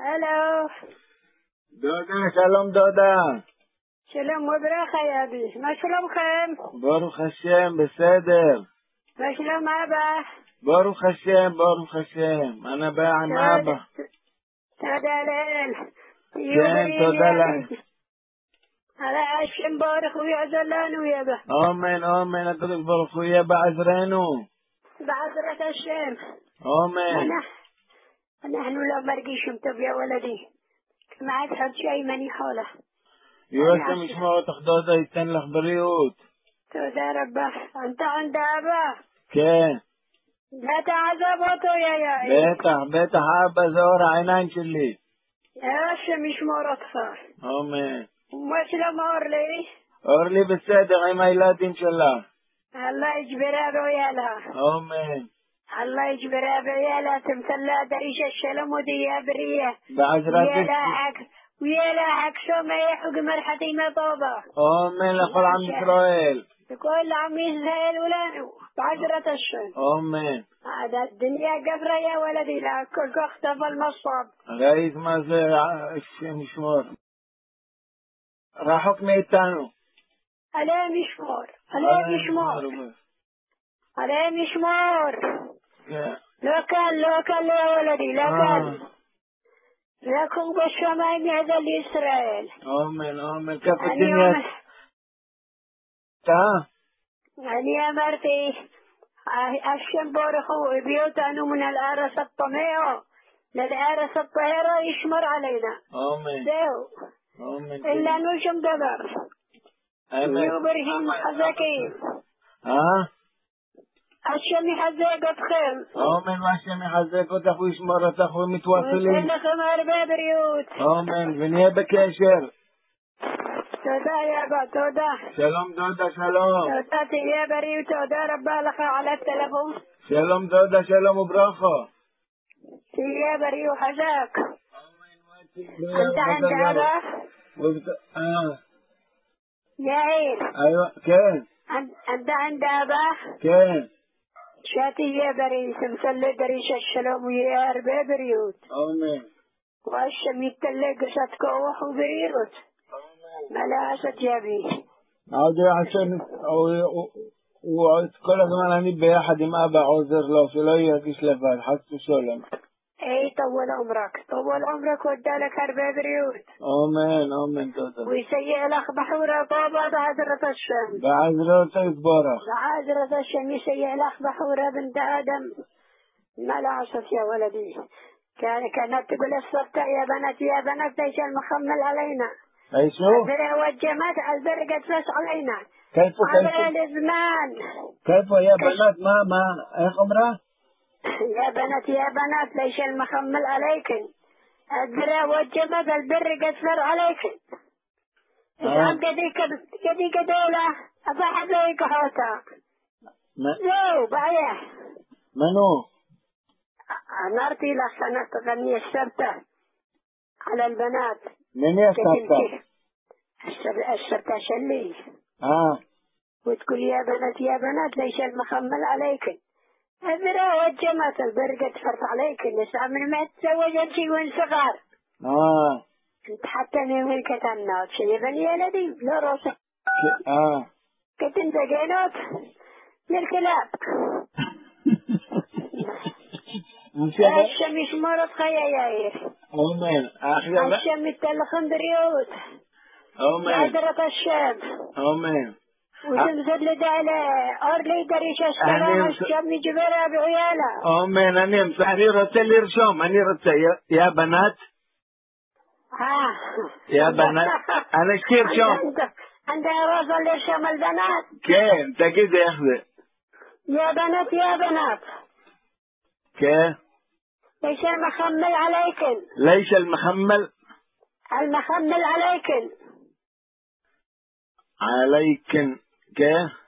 الو دودة، שלום דודה. שלום וברכה يا أبي. ما שלומכם? ברוך השם, בסדר. מה שלום אבא? ברוך השם, ברוך השם. أنا בא עם אבא. תודה לאל. כן, תודה לאל. على השם ברוך הוא יעזור לנו يا أبا. אמן, אמן, הקדוש ברוך הוא יהיה בעזרנו. בעזרת השם. אמן. אנחנו לא מרגישים טוב يا ولدي. כמעט חודשי אני חולה. יועצם ישמור אותך דודה, ייתן לך בריאות. תודה רבה. أنت عند أبا? כן. لا تعذب אותו يا يائر. בטח, אבא זה אור העיניים שלי. השם ישמור אותך. אמן. מה שלום אורלי? אורלי בסדר עם הילדים שלה. الله يجبرها بعيالها. אמן. الله يجبرها بعيالها تمثلها دريش الشلم وديها بريه. בעזרת ويا حق سميح وقمرحتي مطوبة. אמן לכל עם ישראל. لكل عم يسهل ولانو بعذرة الشم. אמן. هذا الدنيا قبرة يا ولدي لا كل اختفى المصاب. ראית מה זה השם ישמור. רחוק מאיתנו. عليهم يشمر. عليهم يشمر. عليهم يشمر. لو كان يا ولدي لا كان. لكم بالشمال هذا لإسرائيل. آمين كيف الدنيا؟ أنا أمرتي الشم بورخو بيوتنا من الأرس الطميع للأرس الطهيرة يشمر علينا. آمين. إلا نجم دبر. يبرهم حزكين. الشم يحزق خير. آمين والشم يحزق אותך וישמור אותך ומתواصלים. ويسأل لكم أربع بريوت. آمين ונהיה בקשר. תודה יאבא, תודה. שלום דודה, שלום. תודה תהיה בריא ותודה רבה לך על הטלפון. שלום דודה, שלום וברכה. תהיה בריא וחזק. أنت عند أبا؟ يعير. أيوة كين. أنت عند أبا؟ كين. شاتي يا بري سمسلة دريش الشلوم ويا أربع بريوت. آمين. والشم يتلق ستكوح وبريروت. ملاسة يا بي. عودي عشان وكل زمان أنا بيحد مع أبا عذر له شلو يهديش لفاد حسب سلم. اي طول عمرك ودالك أربع بريوت. آمين دودا. ويسيء لك بحورة طابة بعذرة الشم. بعذرة يتبارك. بعذرة الشم يسيء لك بحورة بنت آدم. ملاسة يا ولدي. كانت تقول الصبت يا بنات ليس المخمل علينا. ايشو؟ البرع والجماد البرقة تفس علينا. كيف على الزمان. كيف يا بنات ما ايش عمره؟ يا بنات ليش المخمل عليكن. البرع والجماد البرقة تفر عليكن. إذا كديك دولة أبحث لك حوتا. لو بعيه. منو؟ نارتي لك سنة تغني الشرطة على البنات. من يستطيع؟ الشرطة شلي. وتقول يا بنات ليش المخمل عليكن. الذرا والجمات البرقة تفرط عليكن. نسعى من ما تتزوج انتي وين صغار. انت حتى من وين كتنات شيء بني الذي لا روسك. كتن تقينات للكلاب. الشم يشمرت خيا ياير. آمين. الشم يتلخن بريوت. عذرة الشم. آمين. وتنزل لدالة أرلي دريش السلام الشم يجبرها بعيالها. آمين. أنا رتل يرشم. أنا رتل يا بنات. يا بنات. أنا كثير شم. عندها وصل لرشم البنات. كين تجد يا أخي. يا بنات. كين. ليش المخمل عليكن. ليش المخمل عليكن. عليكن كيف